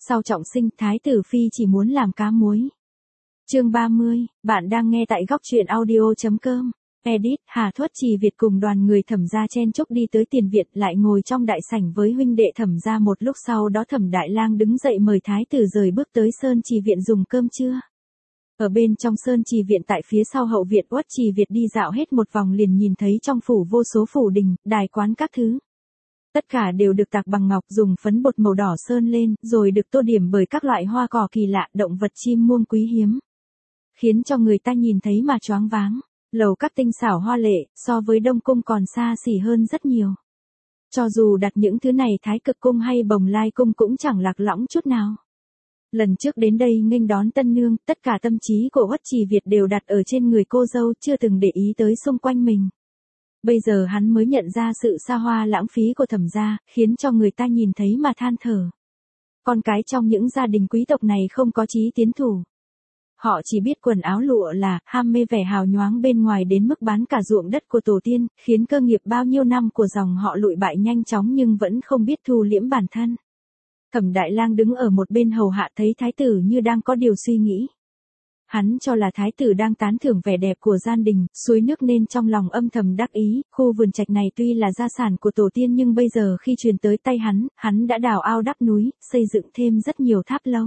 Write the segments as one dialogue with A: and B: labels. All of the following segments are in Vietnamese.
A: Sau trọng sinh, Thái tử Phi chỉ muốn làm cá muối. Chương 30, bạn đang nghe tại góc truyện audio.com. Edit, Hà Thuất Trì Việt cùng đoàn người Thẩm gia chen chúc đi tới tiền viện, lại ngồi trong đại sảnh với huynh đệ Thẩm gia. Một lúc sau đó Thẩm Đại Lang đứng dậy mời Thái tử rời bước tới Sơn Trì Viện dùng cơm trưa. Ở bên trong Sơn Trì Viện tại phía sau hậu viện, Uất Trì Việt đi dạo hết một vòng liền nhìn thấy trong phủ vô số phủ đình, đài quán các thứ. Tất cả đều được tạc bằng ngọc, dùng phấn bột màu đỏ sơn lên, rồi được tô điểm bởi các loại hoa cỏ kỳ lạ, động vật chim muông quý hiếm. Khiến cho người ta nhìn thấy mà choáng váng. Lầu các tinh xảo hoa lệ, so với Đông Cung còn xa xỉ hơn rất nhiều. Cho dù đặt những thứ này Thái Cực Cung hay Bồng Lai Cung cũng chẳng lạc lõng chút nào. Lần trước đến đây nghênh đón tân nương, tất cả tâm trí của Uất Trì Việt đều đặt ở trên người cô dâu, chưa từng để ý tới xung quanh mình. Bây giờ hắn mới nhận ra sự xa hoa lãng phí của Thẩm gia, khiến cho người ta nhìn thấy mà than thở. Con cái trong những gia đình quý tộc này không có chí tiến thủ. Họ chỉ biết quần áo lụa là, ham mê vẻ hào nhoáng bên ngoài đến mức bán cả ruộng đất của tổ tiên, khiến cơ nghiệp bao nhiêu năm của dòng họ lụi bại nhanh chóng nhưng vẫn không biết thu liễm bản thân. Thẩm Đại Lang đứng ở một bên hầu hạ thấy thái tử như đang có điều suy nghĩ. Hắn cho là thái tử đang tán thưởng vẻ đẹp của gian đình, suối nước nên trong lòng âm thầm đắc ý, khu vườn trạch này tuy là gia sản của tổ tiên nhưng bây giờ khi truyền tới tay hắn đã đào ao đắp núi, xây dựng thêm rất nhiều tháp lâu.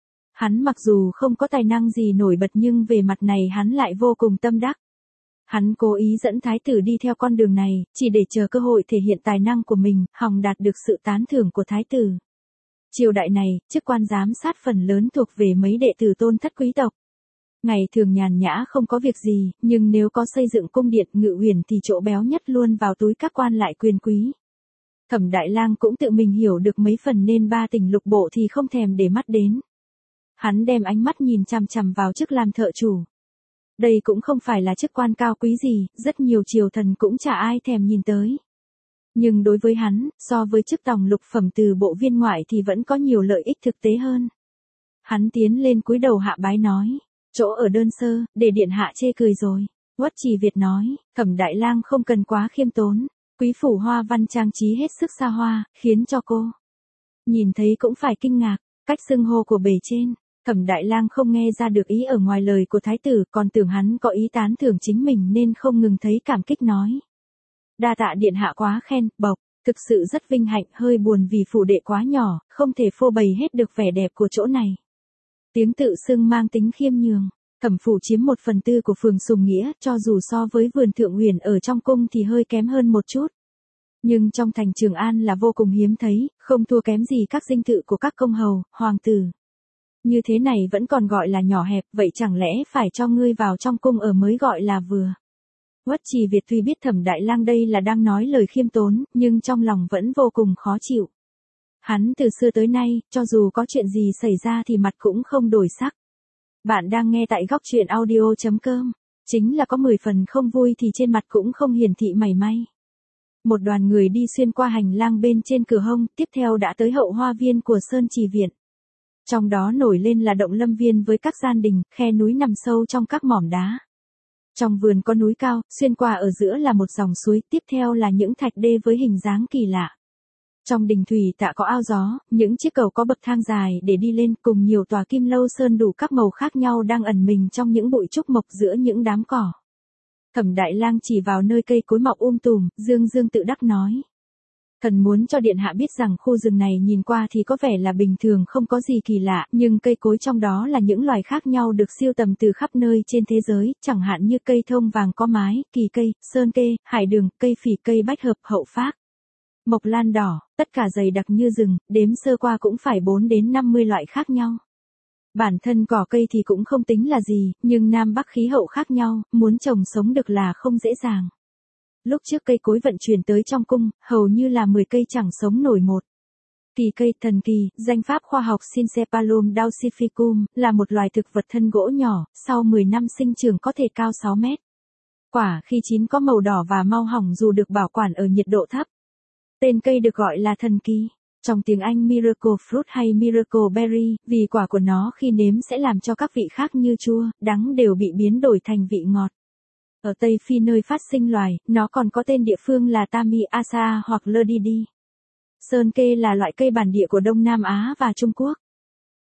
A: Hắn mặc dù không có tài năng gì nổi bật nhưng về mặt này hắn lại vô cùng tâm đắc. Hắn cố ý dẫn thái tử đi theo con đường này, chỉ để chờ cơ hội thể hiện tài năng của mình, hòng đạt được sự tán thưởng của thái tử. Triều đại này, chức quan giám sát phần lớn thuộc về mấy đệ tử tôn thất quý tộc. Ngày thường nhàn nhã không có việc gì, nhưng nếu có xây dựng cung điện ngự huyền thì chỗ béo nhất luôn vào túi các quan lại quyền quý. Thẩm Đại Lang cũng tự mình hiểu được mấy phần nên ba tỉnh lục bộ thì không thèm để mắt đến. Hắn đem ánh mắt nhìn chằm chằm vào chức làm thợ chủ. Đây cũng không phải là chức quan cao quý gì, rất nhiều triều thần cũng chả ai thèm nhìn tới. Nhưng đối với hắn, so với chức tòng lục phẩm từ bộ viên ngoại thì vẫn có nhiều lợi ích thực tế hơn. Hắn tiến lên cúi đầu hạ bái nói, chỗ ở đơn sơ, để điện hạ chê cười rồi. Uất Trì Việt nói, Thẩm Đại Lang không cần quá khiêm tốn, quý phủ hoa văn trang trí hết sức xa hoa, khiến cho cô nhìn thấy cũng phải kinh ngạc. Cách xưng hô của bề trên, Thẩm Đại Lang không nghe ra được ý ở ngoài lời của thái tử, còn tưởng hắn có ý tán thưởng chính mình nên không ngừng thấy cảm kích nói. Đa tạ điện hạ quá khen, bộc, thực sự rất vinh hạnh, hơi buồn vì phủ đệ quá nhỏ, không thể phô bày hết được vẻ đẹp của chỗ này. Tiếng tự xưng mang tính khiêm nhường, Thẩm phủ chiếm 1/4 của phường Sùng Nghĩa, cho dù so với vườn Thượng Huyền ở trong cung thì hơi kém hơn một chút. Nhưng trong thành Trường An là vô cùng hiếm thấy, không thua kém gì các dinh thự của các công hầu, hoàng tử. Như thế này vẫn còn gọi là nhỏ hẹp, vậy chẳng lẽ phải cho ngươi vào trong cung ở mới gọi là vừa. Uất Trì Việt tuy biết Thẩm Đại Lang đây là đang nói lời khiêm tốn, nhưng trong lòng vẫn vô cùng khó chịu. Hắn từ xưa tới nay, cho dù có chuyện gì xảy ra thì mặt cũng không đổi sắc. Bạn đang nghe tại góc truyện audio.com, chính là có 10 phần không vui thì trên mặt cũng không hiển thị mảy may. Một đoàn người đi xuyên qua hành lang bên trên cửa hông, tiếp theo đã tới hậu hoa viên của Sơn Trì Viện. Trong đó nổi lên là động lâm viên với các gian đình, khe núi nằm sâu trong các mỏm đá. Trong vườn có núi cao, xuyên qua ở giữa là một dòng suối, tiếp theo là những thạch đê với hình dáng kỳ lạ. Trong đình thủy tạ có ao gió, những chiếc cầu có bậc thang dài để đi lên, cùng nhiều tòa kim lâu sơn đủ các màu khác nhau đang ẩn mình trong những bụi trúc mộc giữa những đám cỏ. Thẩm Đại Lang chỉ vào nơi cây cối mọc tùm, dương tự đắc nói. Thần muốn cho điện hạ biết rằng khu rừng này nhìn qua thì có vẻ là bình thường không có gì kỳ lạ, nhưng cây cối trong đó là những loài khác nhau được sưu tầm từ khắp nơi trên thế giới, chẳng hạn như cây thông vàng có mái, kỳ cây, sơn kê, hải đường, cây phỉ, cây bách hợp, hậu phác, mộc lan đỏ, tất cả dày đặc như rừng, đếm sơ qua cũng phải 4 đến 50 loại khác nhau. Bản thân cỏ cây thì cũng không tính là gì, nhưng Nam Bắc khí hậu khác nhau, muốn trồng sống được là không dễ dàng. Lúc trước cây cối vận chuyển tới trong cung, hầu như là 10 cây chẳng sống nổi một. Kỳ cây thần kỳ, danh pháp khoa học Syncephalum daucificum, là một loài thực vật thân gỗ nhỏ, sau 10 năm sinh trưởng có thể cao 6 mét. Quả khi chín có màu đỏ và mau hỏng dù được bảo quản ở nhiệt độ thấp. Tên cây được gọi là thần kỳ. Trong tiếng Anh Miracle Fruit hay Miracle Berry, vì quả của nó khi nếm sẽ làm cho các vị khác như chua, đắng đều bị biến đổi thành vị ngọt. Ở Tây Phi nơi phát sinh loài, nó còn có tên địa phương là Tami Asa hoặc Ledidi. Sơn kê là loại cây bản địa của Đông Nam Á và Trung Quốc.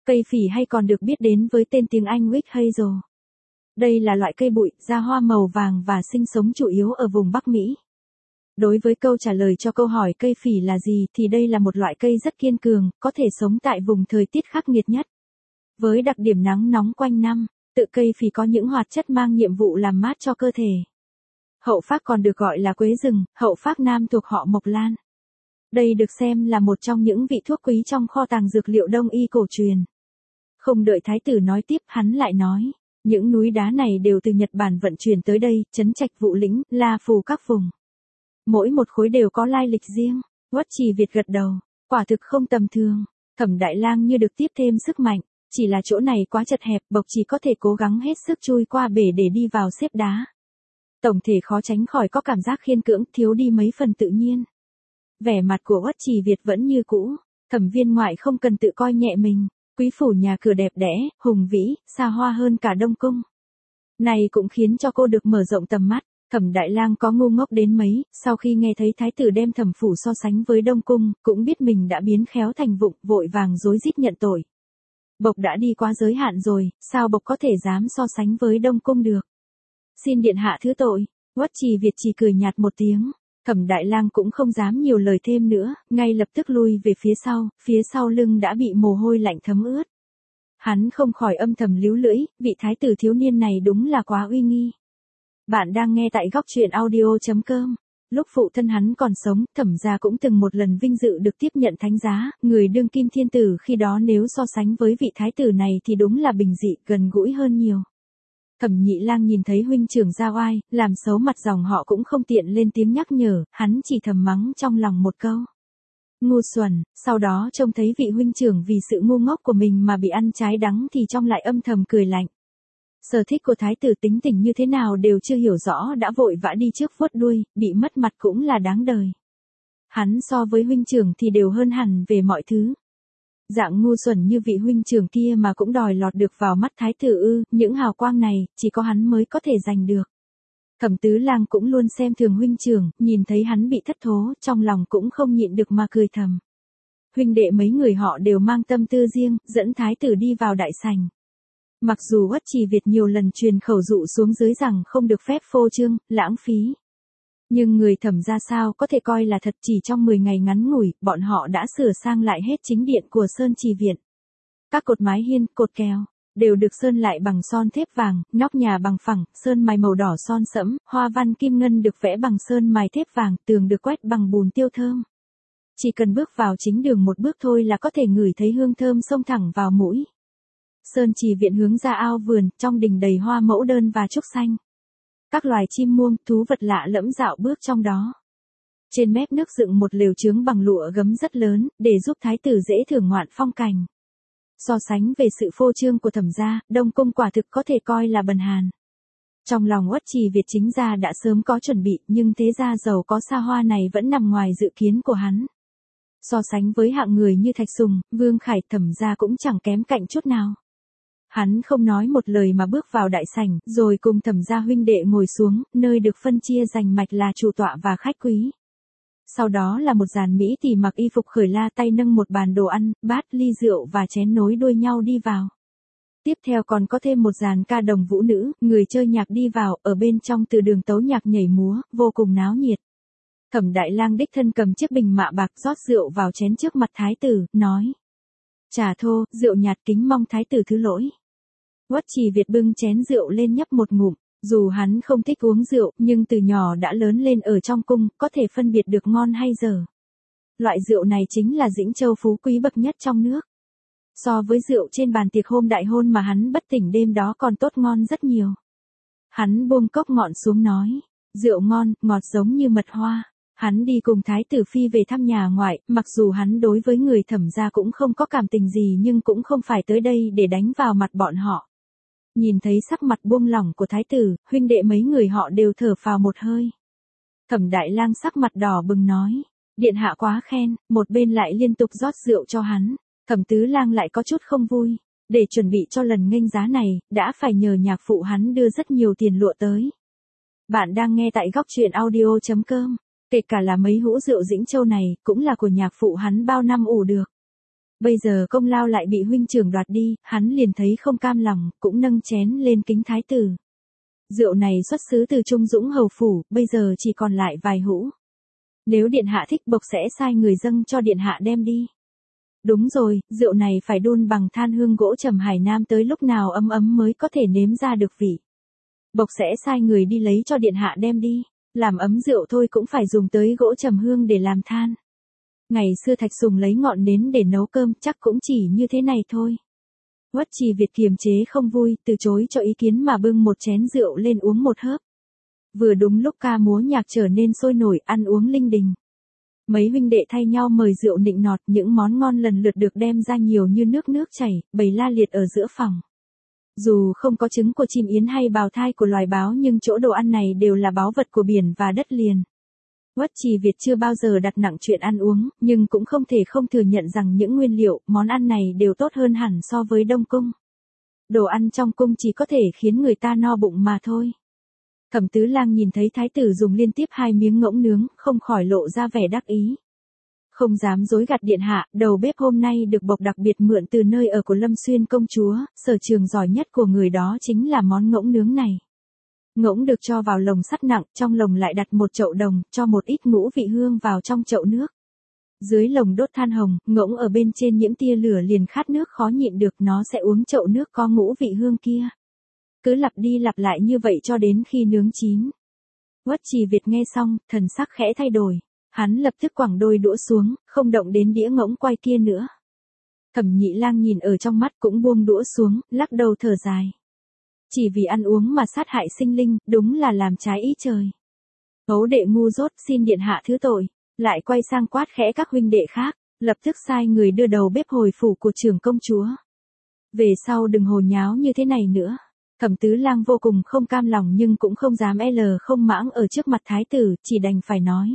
A: Cây phỉ hay còn được biết đến với tên tiếng Anh Witch Hazel. Đây là loại cây bụi, ra hoa màu vàng và sinh sống chủ yếu ở vùng Bắc Mỹ. Đối với câu trả lời cho câu hỏi cây phỉ là gì thì đây là một loại cây rất kiên cường, có thể sống tại vùng thời tiết khắc nghiệt nhất. Với đặc điểm nắng nóng quanh năm, tự cây phỉ có những hoạt chất mang nhiệm vụ làm mát cho cơ thể. Hậu phác còn được gọi là quế rừng, hậu phác nam thuộc họ Mộc Lan. Đây được xem là một trong những vị thuốc quý trong kho tàng dược liệu đông y cổ truyền. Không đợi thái tử nói tiếp, hắn lại nói, những núi đá này đều từ Nhật Bản vận chuyển tới đây, Trấn Trạch Vũ Lĩnh, La Phù các vùng. Mỗi một khối đều có lai lịch riêng. Uất Trì Việt gật đầu, quả thực không tầm thường. Thẩm Đại Lang như được tiếp thêm sức mạnh, chỉ là chỗ này quá chật hẹp, Bộc chỉ có thể cố gắng hết sức chui qua bể để đi vào xếp đá. Tổng thể khó tránh khỏi có cảm giác khiên cưỡng, thiếu đi mấy phần tự nhiên. Vẻ mặt của Uất Trì Việt vẫn như cũ, Thẩm Viên ngoại không cần tự coi nhẹ mình, quý phủ nhà cửa đẹp đẽ, hùng vĩ, xa hoa hơn cả Đông cung. Này cũng khiến cho cô được mở rộng tầm mắt. Thẩm Đại Lang có ngu ngốc đến mấy, sau khi nghe thấy thái tử đem Thẩm phủ so sánh với Đông cung, cũng biết mình đã biến khéo thành vụng, vội vàng rối rít nhận tội. Bộc đã đi quá giới hạn rồi, sao Bộc có thể dám so sánh với Đông cung được? Xin điện hạ thứ tội. Uất Trì Việt chỉ cười nhạt một tiếng. Thẩm Đại Lang cũng không dám nhiều lời thêm nữa, ngay lập tức lui về phía sau lưng đã bị mồ hôi lạnh thấm ướt. Hắn không khỏi âm thầm líu lưỡi, vị thái tử thiếu niên này đúng là quá uy nghi. Bạn đang nghe tại góc truyện audio.com. Lúc phụ thân hắn còn sống, Thẩm gia cũng từng một lần vinh dự được tiếp nhận thánh giá, người đương kim thiên tử khi đó nếu so sánh với vị thái tử này thì đúng là bình dị, gần gũi hơn nhiều. Thẩm Nhị Lang nhìn thấy huynh trưởng ra oai, làm xấu mặt dòng họ cũng không tiện lên tiếng nhắc nhở, hắn chỉ thầm mắng trong lòng một câu. Ngu xuẩn, sau đó trông thấy vị huynh trưởng vì sự ngu ngốc của mình mà bị ăn trái đắng thì trong lại âm thầm cười lạnh. Sở thích của thái tử tính tình như thế nào đều chưa hiểu rõ đã vội vã đi trước vuốt đuôi, bị mất mặt cũng là đáng đời. Hắn so với huynh trưởng thì đều hơn hẳn về mọi thứ. Dạng ngu xuẩn như vị huynh trưởng kia mà cũng đòi lọt được vào mắt thái tử ư, những hào quang này, chỉ có hắn mới có thể giành được. Thẩm Tứ Lang cũng luôn xem thường huynh trưởng, nhìn thấy hắn bị thất thố, trong lòng cũng không nhịn được mà cười thầm. Huynh đệ mấy người họ đều mang tâm tư riêng, dẫn thái tử đi vào đại sảnh. Mặc dù Uất Trì Việt nhiều lần truyền khẩu dụ xuống dưới rằng không được phép phô trương, lãng phí. Nhưng người Thẩm ra sao có thể coi là thật, chỉ trong 10 ngày ngắn ngủi, bọn họ đã sửa sang lại hết chính điện của Sơn Trì Viện. Các cột mái hiên, cột kèo, đều được sơn lại bằng son thép vàng, nóc nhà bằng phẳng, sơn mài màu đỏ son sẫm, hoa văn kim ngân được vẽ bằng sơn mài thép vàng, tường được quét bằng bùn tiêu thơm. Chỉ cần bước vào chính đường một bước thôi là có thể ngửi thấy hương thơm xông thẳng vào mũi. Sơn Trì Viện hướng ra ao vườn, trong đình đầy hoa mẫu đơn và trúc xanh. Các loài chim muông, thú vật lạ lẫm dạo bước trong đó. Trên mép nước dựng một lều chướng bằng lụa gấm rất lớn, để giúp thái tử dễ thưởng ngoạn phong cảnh. So sánh về sự phô trương của Thẩm gia, Đông cung quả thực có thể coi là bần hàn. Trong lòng Uất Trì Việt chính gia đã sớm có chuẩn bị, nhưng thế gia giàu có xa hoa này vẫn nằm ngoài dự kiến của hắn. So sánh với hạng người như Thạch Sùng, Vương Khải, Thẩm gia cũng chẳng kém cạnh chút nào. Hắn không nói một lời mà bước vào đại sảnh, rồi cùng Thẩm gia huynh đệ ngồi xuống, nơi được phân chia rành mạch là chủ tọa và khách quý. Sau đó là một dàn mỹ tỳ mặc y phục khởi la, tay nâng một bàn đồ ăn, bát, ly rượu và chén nối đuôi nhau đi vào. Tiếp theo còn có thêm một dàn ca đồng vũ nữ, người chơi nhạc đi vào, ở bên trong từ đường tấu nhạc nhảy múa, vô cùng náo nhiệt. Thẩm Đại Lang đích thân cầm chiếc bình mạ bạc rót rượu vào chén trước mặt thái tử, nói: "Trà thô, rượu nhạt, kính mong thái tử thứ lỗi." Uất Trì Việt bưng chén rượu lên nhấp một ngụm, dù hắn không thích uống rượu, nhưng từ nhỏ đã lớn lên ở trong cung, có thể phân biệt được ngon hay dở. Loại rượu này chính là Dĩnh Châu phú quý bậc nhất trong nước. So với rượu trên bàn tiệc hôm đại hôn mà hắn bất tỉnh đêm đó còn tốt ngon rất nhiều. Hắn buông cốc ngọn xuống nói: "Rượu ngon, ngọt giống như mật hoa." Hắn đi cùng thái tử phi về thăm nhà ngoại, mặc dù hắn đối với người Thẩm gia cũng không có cảm tình gì nhưng cũng không phải tới đây để đánh vào mặt bọn họ. Nhìn thấy sắc mặt buông lỏng của thái tử, huynh đệ mấy người họ đều thở phào một hơi. Thẩm Đại Lang sắc mặt đỏ bừng nói: "Điện hạ quá khen." Một bên lại liên tục rót rượu cho hắn. Thẩm Tứ Lang lại có chút không vui. Để chuẩn bị cho lần nghênh giá này, đã phải nhờ nhạc phụ hắn đưa rất nhiều tiền lụa tới. Bạn đang nghe tại góc truyện audio.com. Kể cả là mấy hũ rượu Dĩnh Châu này, cũng là của nhạc phụ hắn bao năm ủ được. Bây giờ công lao lại bị huynh trưởng đoạt đi, hắn liền thấy không cam lòng, cũng nâng chén lên kính thái tử. Rượu này xuất xứ từ Trung Dũng hầu phủ, bây giờ chỉ còn lại vài hũ. Nếu điện hạ thích bộc sẽ sai người dâng cho điện hạ đem đi. Đúng rồi, rượu này phải đun bằng than hương gỗ trầm Hải Nam tới lúc nào ấm ấm mới có thể nếm ra được vị. Bộc sẽ sai người đi lấy cho điện hạ đem đi. Làm ấm rượu thôi cũng phải dùng tới gỗ trầm hương để làm than. Ngày xưa Thạch Sùng lấy ngọn nến để nấu cơm chắc cũng chỉ như thế này thôi. Uất Trì Việt kiềm chế không vui, từ chối cho ý kiến mà bưng một chén rượu lên uống một hớp. Vừa đúng lúc ca múa nhạc trở nên sôi nổi, ăn uống linh đình. Mấy huynh đệ thay nhau mời rượu nịnh nọt, những món ngon lần lượt được đem ra nhiều như nước chảy, bày la liệt ở giữa phòng. Dù không có trứng của chim yến hay bào thai của loài báo nhưng chỗ đồ ăn này đều là báu vật của biển và đất liền. Uất Trì Việt chưa bao giờ đặt nặng chuyện ăn uống, nhưng cũng không thể không thừa nhận rằng những nguyên liệu, món ăn này đều tốt hơn hẳn so với Đông Cung. Đồ ăn trong cung chỉ có thể khiến người ta no bụng mà thôi. Thẩm Tứ Lang nhìn thấy thái tử dùng liên tiếp 2 miếng ngỗng nướng, không khỏi lộ ra vẻ đắc ý. Không dám dối gạt điện hạ, đầu bếp hôm nay được bộc đặc biệt mượn từ nơi ở của Lâm Xuyên công chúa, sở trường giỏi nhất của người đó chính là món ngỗng nướng này. Ngỗng được cho vào lồng sắt nặng, trong lồng lại đặt một chậu đồng, cho một ít ngũ vị hương vào trong chậu nước. Dưới lồng đốt than hồng, ngỗng ở bên trên nhiễm tia lửa liền khát nước khó nhịn được, nó sẽ uống chậu nước có ngũ vị hương kia. Cứ lặp đi lặp lại như vậy cho đến khi nướng chín. Uất Trì Việt nghe xong, thần sắc khẽ thay đổi. Hắn lập tức quẳng đôi đũa xuống, không động đến đĩa ngỗng quay kia nữa. Thẩm Nhị Lang nhìn ở trong mắt cũng buông đũa xuống, lắc đầu thở dài. Chỉ vì ăn uống mà sát hại sinh linh, đúng là làm trái ý trời. Ấu đệ ngu dốt, xin điện hạ thứ tội. Lại quay sang quát khẽ các huynh đệ khác, lập tức sai người đưa đầu bếp hồi phủ của trưởng công chúa. Về sau đừng hồ nháo như thế này nữa. Thẩm Tứ Lang vô cùng không cam lòng nhưng cũng không dám không mãng ở trước mặt thái tử, chỉ đành phải nói.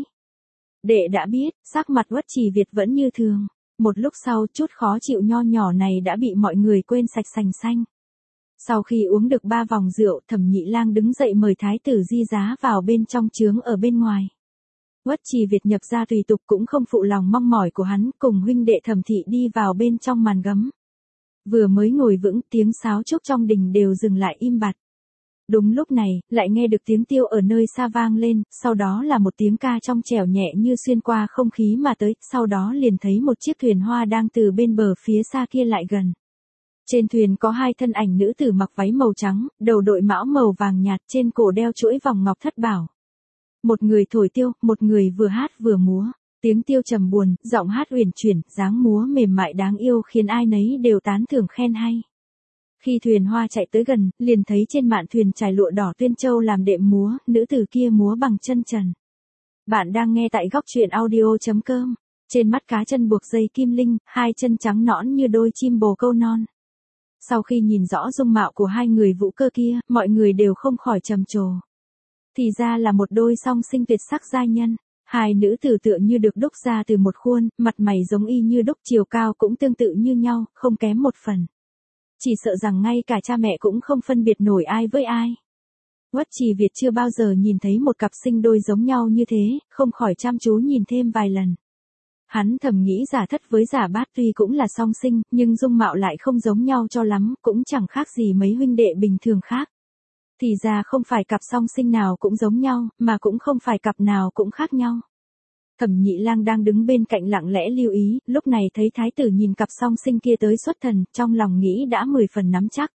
A: Đệ đã biết, sắc mặt Uất Trì Việt vẫn như thường. Một lúc sau, chút khó chịu nho nhỏ này đã bị mọi người quên sạch sành xanh. Sau khi uống được 3 vòng rượu, Thẩm Nhị Lang đứng dậy mời thái tử Di Giá vào bên trong trướng ở bên ngoài. Uất Trì Việt nhập ra tùy tục cũng không phụ lòng mong mỏi của hắn, cùng huynh đệ Thẩm Thị đi vào bên trong màn gấm. Vừa mới ngồi vững, tiếng sáo trúc trong đình đều dừng lại im bặt. Đúng lúc này, lại nghe được tiếng tiêu ở nơi xa vang lên, sau đó là một tiếng ca trong trẻo nhẹ như xuyên qua không khí mà tới, sau đó liền thấy một chiếc thuyền hoa đang từ bên bờ phía xa kia lại gần. Trên thuyền có 2 thân ảnh nữ tử mặc váy màu trắng, đầu đội mão màu vàng nhạt, trên cổ đeo chuỗi vòng ngọc thất bảo. Một người thổi tiêu, một người vừa hát vừa múa. Tiếng tiêu trầm buồn, giọng hát uyển chuyển, dáng múa mềm mại đáng yêu khiến ai nấy đều tán thưởng khen hay. Khi thuyền hoa chạy tới gần, liền thấy trên mạn thuyền trải lụa đỏ tuyên châu làm đệm múa, nữ tử kia múa bằng chân trần. Bạn đang nghe tại góc truyện audio.com. Trên mắt cá chân buộc dây kim linh, 2 chân trắng nõn như đôi chim bồ câu non. Sau khi nhìn rõ dung mạo của 2 người vũ cơ kia, mọi người đều không khỏi trầm trồ. Thì ra là một đôi song sinh tuyệt sắc giai nhân. 2 nữ tử tựa như được đúc ra từ một khuôn, mặt mày giống y như đúc, chiều cao cũng tương tự như nhau, không kém một phần. Chỉ sợ rằng ngay cả cha mẹ cũng không phân biệt nổi ai với ai. Uất Trì Việt chưa bao giờ nhìn thấy một cặp sinh đôi giống nhau như thế, không khỏi chăm chú nhìn thêm vài lần. Hắn thầm nghĩ Giả Thất với Giả Bát tuy cũng là song sinh, nhưng dung mạo lại không giống nhau cho lắm, cũng chẳng khác gì mấy huynh đệ bình thường khác. Thì ra không phải cặp song sinh nào cũng giống nhau, mà cũng không phải cặp nào cũng khác nhau. Thẩm Nhị Lang đang đứng bên cạnh lặng lẽ lưu ý, lúc này thấy thái tử nhìn cặp song sinh kia tới xuất thần, trong lòng nghĩ đã 10 phần nắm chắc.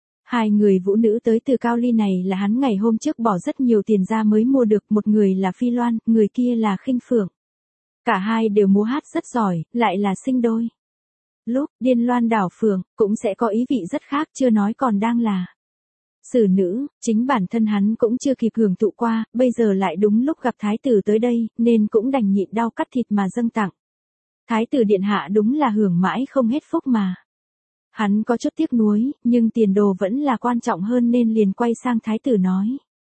A: 2 người vũ nữ tới từ Cao Ly này là hắn ngày hôm trước bỏ rất nhiều tiền ra mới mua được, một người là Phi Loan, người kia là Khinh Phượng. Cả hai đều múa hát rất giỏi, lại là sinh đôi. Lúc điên loan đảo phượng, cũng sẽ có ý vị rất khác, chưa nói còn đang là xử nữ, chính bản thân hắn cũng chưa kịp hưởng thụ qua, bây giờ lại đúng lúc gặp thái tử tới đây, nên cũng đành nhịn đau cắt thịt mà dâng tặng. Thái tử điện hạ đúng là hưởng mãi không hết phúc mà. Hắn có chút tiếc nuối, nhưng tiền đồ vẫn là quan trọng hơn nên liền quay sang thái tử nói.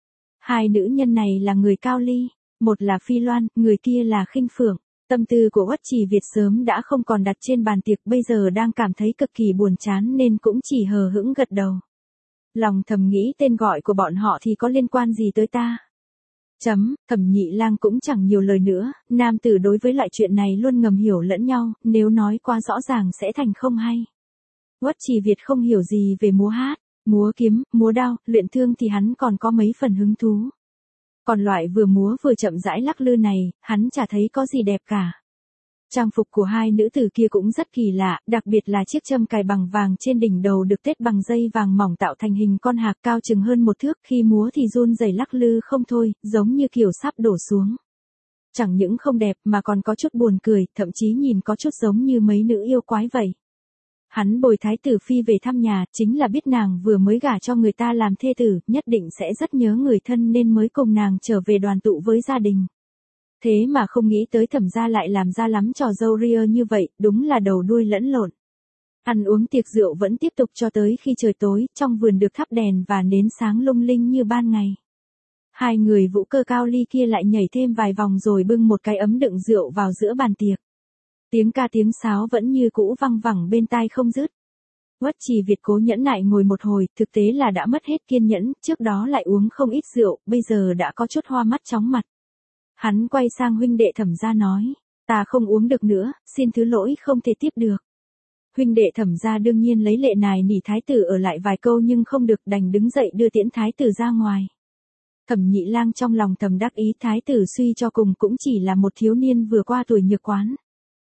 A: 2 nữ nhân này là người Cao Ly, một là Phi Loan, người kia là Khinh Phượng. Tâm tư của Uất Trì Việt sớm đã không còn đặt trên bàn tiệc, bây giờ đang cảm thấy cực kỳ buồn chán nên cũng chỉ hờ hững gật đầu. Lòng thầm nghĩ tên gọi của bọn họ thì có liên quan gì tới ta. Thẩm Nhị Lang cũng chẳng nhiều lời nữa, nam tử đối với loại chuyện này luôn ngầm hiểu lẫn nhau, nếu nói quá rõ ràng sẽ thành không hay. Uất Trì Việt không hiểu gì về múa hát, múa kiếm, múa đao, luyện thương thì hắn còn có mấy phần hứng thú. Còn loại vừa múa vừa chậm rãi lắc lư này, hắn chả thấy có gì đẹp cả. Trang phục của hai nữ tử kia cũng rất kỳ lạ, đặc biệt là chiếc châm cài bằng vàng trên đỉnh đầu được tết bằng dây vàng mỏng tạo thành hình con hạc cao chừng hơn 1 thước, khi múa thì run rẩy lắc lư không thôi, giống như kiểu sắp đổ xuống. Chẳng những không đẹp mà còn có chút buồn cười, thậm chí nhìn có chút giống như mấy nữ yêu quái vậy. Hắn bồi thái tử phi về thăm nhà, chính là biết nàng vừa mới gả cho người ta làm thê tử, nhất định sẽ rất nhớ người thân nên mới cùng nàng trở về đoàn tụ với gia đình. Thế mà không nghĩ tới Thẩm gia lại làm ra lắm trò râu ria như vậy, đúng là đầu đuôi lẫn lộn. Ăn uống tiệc rượu vẫn tiếp tục cho tới khi trời tối, trong vườn được thắp đèn và nến sáng lung linh như ban ngày. Hai người vũ cơ cao ly kia lại nhảy thêm vài vòng rồi bưng một cái ấm đựng rượu vào giữa bàn tiệc. Tiếng ca tiếng sáo vẫn như cũ văng vẳng bên tai không dứt. Uất Trì Việt cố nhẫn nại ngồi một hồi, thực tế là đã mất hết kiên nhẫn, trước đó lại uống không ít rượu, bây giờ đã có chút hoa mắt chóng mặt. Hắn quay sang huynh đệ Thẩm gia nói, ta không uống được nữa, xin thứ lỗi không thể tiếp được. Huynh đệ Thẩm gia đương nhiên lấy lệ nài nỉ thái tử ở lại vài câu nhưng không được, đành đứng dậy đưa tiễn thái tử ra ngoài. Thẩm Nhị Lang trong lòng thầm đắc ý, thái tử suy cho cùng cũng chỉ là một thiếu niên vừa qua tuổi nhược quán.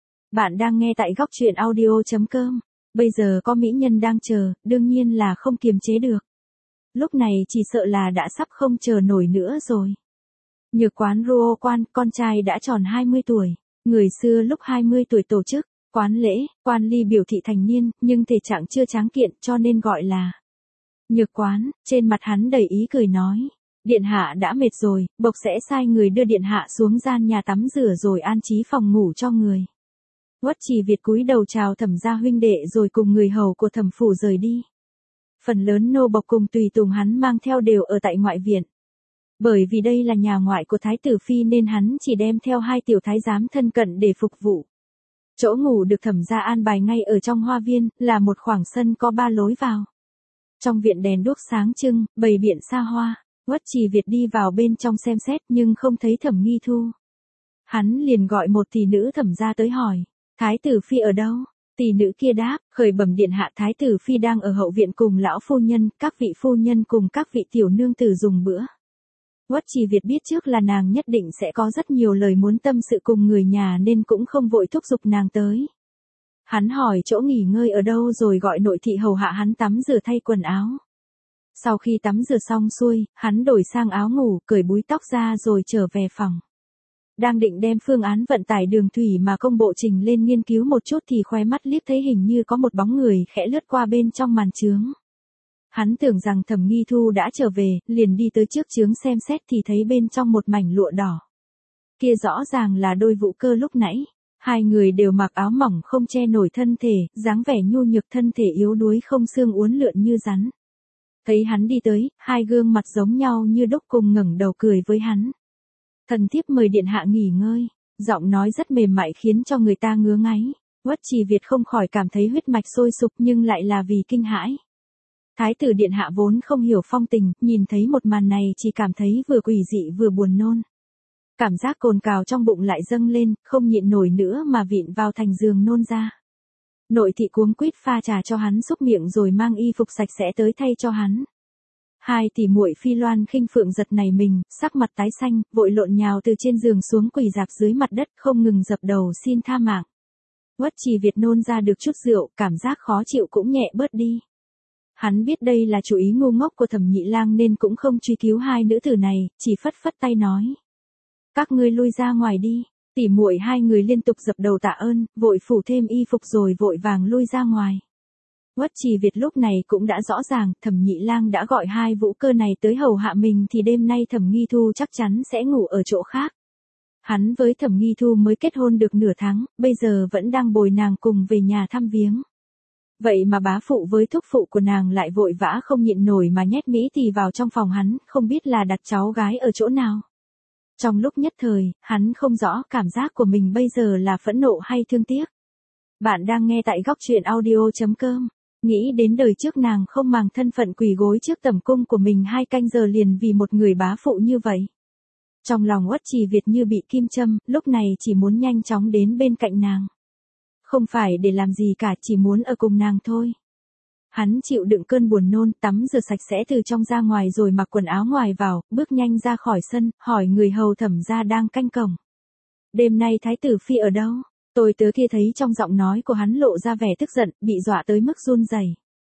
A: Bạn đang nghe tại góc truyện audio.com. Bây giờ có mỹ nhân đang chờ, đương nhiên là không kiềm chế được. Lúc này chỉ sợ là đã sắp không chờ nổi nữa rồi. Nhược quán Ruo Quan, con trai đã tròn 20 tuổi. Người xưa lúc 20 tuổi tổ chức quán lễ, quan ly biểu thị thành niên, nhưng thể trạng chưa tráng kiện cho nên gọi là nhược quán. Trên mặt hắn đầy ý cười nói, điện hạ đã mệt rồi, bộc sẽ sai người đưa điện hạ xuống gian nhà tắm rửa rồi an trí phòng ngủ cho người. Uất Trì Việt cúi đầu chào Thẩm gia huynh đệ rồi cùng người hầu của Thẩm phủ rời đi. Phần lớn nô bộc cùng tùy tùng hắn mang theo đều ở tại ngoại viện. Bởi vì đây là nhà ngoại của thái tử phi nên hắn chỉ đem theo 2 tiểu thái giám thân cận để phục vụ. Chỗ ngủ được Thẩm gia an bài ngay ở trong hoa viên, là một khoảng sân có 3 lối vào. Trong viện đèn đuốc sáng trưng, bày biện xa hoa. Uất Trì Việt đi vào bên trong xem xét nhưng không thấy Thẩm Nghi Thu. Hắn liền gọi một tỷ nữ Thẩm gia tới hỏi, thái tử phi ở đâu? Tỷ nữ kia đáp, khởi bẩm điện hạ, thái tử phi đang ở hậu viện cùng lão phu nhân, các vị phu nhân cùng các vị tiểu nương tử dùng bữa. Uất Trì Việt biết trước là nàng nhất định sẽ có rất nhiều lời muốn tâm sự cùng người nhà nên cũng không vội thúc giục nàng tới. Hắn hỏi chỗ nghỉ ngơi ở đâu rồi gọi nội thị hầu hạ hắn tắm rửa thay quần áo. Sau khi tắm rửa xong xuôi, hắn đổi sang áo ngủ, cởi búi tóc ra rồi trở về phòng. Đang định đem phương án vận tải đường thủy mà công bộ trình lên nghiên cứu một chút thì khóe mắt liếc thấy hình như có một bóng người khẽ lướt qua bên trong màn chướng. Hắn tưởng rằng Thẩm Nghi Thu đã trở về, liền đi tới trước chướng xem xét thì thấy bên trong một mảnh lụa đỏ. Kia rõ ràng là đôi vũ cơ lúc nãy. Hai người đều mặc áo mỏng không che nổi thân thể, dáng vẻ nhu nhược, thân thể yếu đuối không xương uốn lượn như rắn. Thấy hắn đi tới, hai gương mặt giống nhau như đúc cùng ngẩng đầu cười với hắn. Thần thiếp mời điện hạ nghỉ ngơi, giọng nói rất mềm mại khiến cho người ta ngứa ngáy. Uất Trì Việt không khỏi cảm thấy huyết mạch sôi sục nhưng lại là vì kinh hãi. Thái tử điện hạ vốn không hiểu phong tình, nhìn thấy một màn này chỉ cảm thấy vừa quỷ dị vừa buồn nôn. Cảm giác cồn cào trong bụng lại dâng lên, không nhịn nổi nữa mà vịn vào thành giường nôn ra. Nội thị cuống quýt pha trà cho hắn xúc miệng rồi mang y phục sạch sẽ tới thay cho hắn. Hai tỷ muội Phi Loan Khinh Phượng giật nảy mình, sắc mặt tái xanh, vội lộn nhào từ trên giường xuống quỳ rạp dưới mặt đất không ngừng dập đầu xin tha mạng. Uất Trì Việt nôn ra được chút rượu, cảm giác khó chịu cũng nhẹ bớt đi. Hắn biết đây là chủ ý ngu ngốc của Thẩm Nhị Lang nên cũng không truy cứu hai nữ tử này, chỉ phất phất tay nói. Các ngươi lui ra ngoài đi. Tỷ muội hai người liên tục dập đầu tạ ơn, vội phủ thêm y phục rồi vội vàng lui ra ngoài. Uất Trì Việt lúc này cũng đã rõ ràng, Thẩm Nhị Lang đã gọi hai vũ cơ này tới hầu hạ mình thì đêm nay Thẩm Nghi Thu chắc chắn sẽ ngủ ở chỗ khác. Hắn với Thẩm Nghi Thu mới kết hôn được nửa tháng, bây giờ vẫn đang bồi nàng cùng về nhà thăm viếng. Vậy mà bá phụ với thúc phụ của nàng lại vội vã không nhịn nổi mà nhét Mỹ thì vào trong phòng hắn, không biết là đặt cháu gái ở chỗ nào. Trong lúc nhất thời, hắn không rõ cảm giác của mình bây giờ là phẫn nộ hay thương tiếc. Bạn đang nghe tại góc truyện audio.com. Nghĩ đến đời trước nàng không màng thân phận quỳ gối trước tẩm cung của mình 2 canh giờ liền vì một người bá phụ như vậy. Trong lòng Uất Trì Việt như bị kim châm, lúc này chỉ muốn nhanh chóng đến bên cạnh nàng. Không phải để làm gì cả, chỉ muốn ở cùng nàng thôi. Hắn chịu đựng cơn buồn nôn, tắm rửa sạch sẽ từ trong ra ngoài rồi mặc quần áo ngoài vào, bước nhanh ra khỏi sân, hỏi người hầu Thẩm gia đang canh cổng. Đêm nay Thái tử Phi ở đâu? Tôi tớ kia thấy trong giọng nói của hắn lộ ra vẻ tức giận, bị dọa tới mức run rẩy.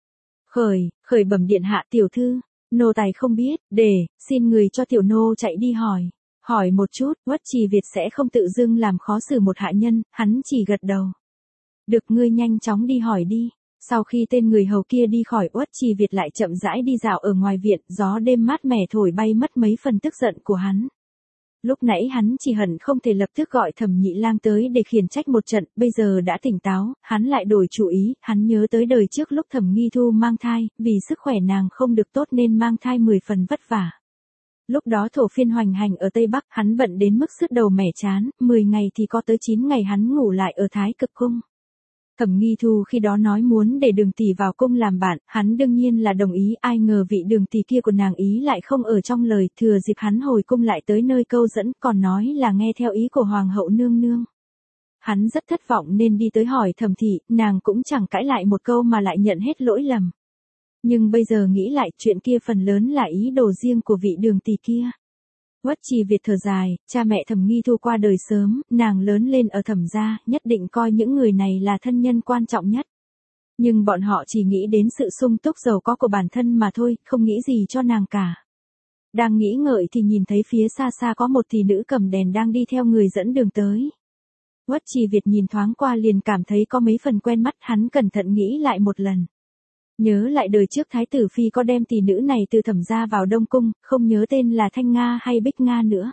A: Khởi bẩm điện hạ tiểu thư, nô tài không biết, xin người cho tiểu nô chạy đi hỏi. Hỏi một chút, Uất Trì Việt sẽ không tự dưng làm khó xử một hạ nhân, hắn chỉ gật đầu. Được, ngươi nhanh chóng đi hỏi đi. Sau khi tên người hầu kia đi khỏi, Uất Trì Việt lại chậm rãi đi dạo ở ngoài viện, gió đêm mát mẻ thổi bay mất mấy phần tức giận của hắn. Lúc nãy hắn chỉ hận không thể lập tức gọi Thẩm Nhị Lang tới để khiển trách một trận, bây giờ đã tỉnh táo, hắn lại đổi chủ ý, hắn nhớ tới đời trước lúc Thẩm Nghi Thu mang thai, vì sức khỏe nàng không được tốt nên mang thai 10 phần vất vả. Lúc đó thổ phiên hoành hành ở Tây Bắc, hắn bận đến mức sứt đầu mẻ chán, 10 ngày thì có tới 9 ngày hắn ngủ lại ở Thái Cực Cung. Thẩm Nghi Thu khi đó nói muốn để Đường tỷ vào cung làm bạn, hắn đương nhiên là đồng ý, ai ngờ vị Đường tỷ kia của nàng ý lại không ở trong lời, thừa dịp hắn hồi cung lại tới nơi câu dẫn, còn nói là nghe theo ý của hoàng hậu nương nương. Hắn rất thất vọng nên đi tới hỏi Thẩm thị, nàng cũng chẳng cãi lại một câu mà lại nhận hết lỗi lầm. Nhưng bây giờ nghĩ lại, chuyện kia phần lớn là ý đồ riêng của vị Đường tỷ kia. Uất Trì Việt thở dài, cha mẹ Thẩm Nghi Thu qua đời sớm, nàng lớn lên ở Thẩm gia, nhất định coi những người này là thân nhân quan trọng nhất. Nhưng bọn họ chỉ nghĩ đến sự sung túc giàu có của bản thân mà thôi, không nghĩ gì cho nàng cả. Đang nghĩ ngợi thì nhìn thấy phía xa xa có một thị nữ cầm đèn đang đi theo người dẫn đường tới. Uất Trì Việt nhìn thoáng qua liền cảm thấy có mấy phần quen mắt, hắn cẩn thận nghĩ lại một lần. Nhớ lại đời trước Thái tử Phi có đem tỷ nữ này từ Thẩm gia vào Đông Cung, không nhớ tên là Thanh Nga hay Bích Nga nữa.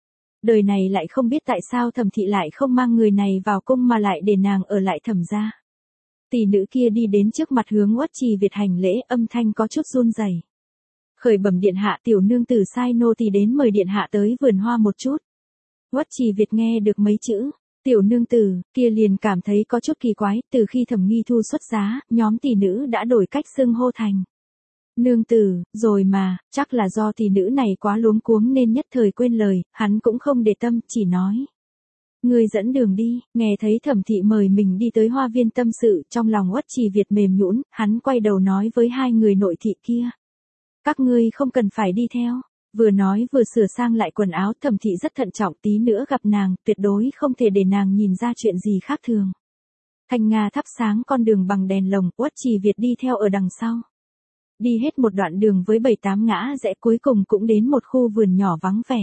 A: Đời này lại không biết tại sao Thẩm thị lại không mang người này vào cung mà lại để nàng ở lại Thẩm gia. Tỷ nữ kia đi đến trước mặt hướng Uất Trì Việt hành lễ, âm thanh có chút run rẩy. Khởi bẩm điện hạ, tiểu nương tử sai nô tỳ đến mời điện hạ tới vườn hoa một chút. Uất Trì Việt nghe được mấy chữ tiểu nương tử kia liền cảm thấy có chút kỳ quái, từ khi Thẩm Nghi Thu xuất giá, nhóm tỷ nữ đã đổi cách xưng hô thành nương tử, rồi mà, chắc là do tỷ nữ này quá luống cuống nên nhất thời quên lời, hắn cũng không để tâm, chỉ nói. Người dẫn đường đi, nghe thấy Thẩm thị mời mình đi tới hoa viên tâm sự, trong lòng Uất Trì Việt mềm nhũn, hắn quay đầu nói với hai người nội thị kia. Các ngươi không cần phải đi theo. Vừa nói vừa sửa sang lại quần áo, Thẩm thị rất thận trọng, tí nữa gặp nàng, tuyệt đối không thể để nàng nhìn ra chuyện gì khác thường. Thanh Nga thắp sáng con đường bằng đèn lồng, Uất Trì Việt đi theo ở đằng sau. Đi hết một đoạn đường với 7-8 ngã rẽ, cuối cùng cũng đến một khu vườn nhỏ vắng vẻ.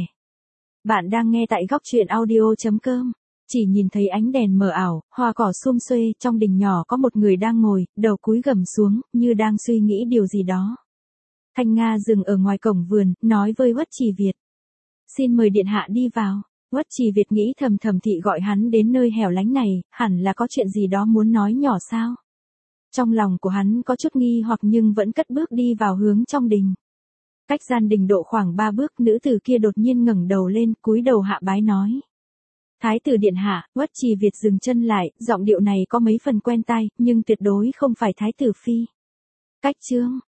A: Bạn đang nghe tại góc truyện audio.com. Chỉ nhìn thấy ánh đèn mờ ảo, hoa cỏ sum xuê, trong đình nhỏ có một người đang ngồi, đầu cúi gằm xuống, như đang suy nghĩ điều gì đó. Thanh Nga dừng ở ngoài cổng vườn, nói với Uất Trì Việt. Xin mời điện hạ đi vào. Uất Trì Việt nghĩ thầm, Thẩm thị gọi hắn đến nơi hẻo lánh này, hẳn là có chuyện gì đó muốn nói nhỏ sao. Trong lòng của hắn có chút nghi hoặc nhưng vẫn cất bước đi vào hướng trong đình. Cách gian đình độ khoảng 3 bước, nữ tử kia đột nhiên ngẩng đầu lên, cúi đầu hạ bái nói. Thái tử điện hạ. Uất Trì Việt dừng chân lại, giọng điệu này có mấy phần quen tai, nhưng tuyệt đối không phải Thái tử Phi. Cách chương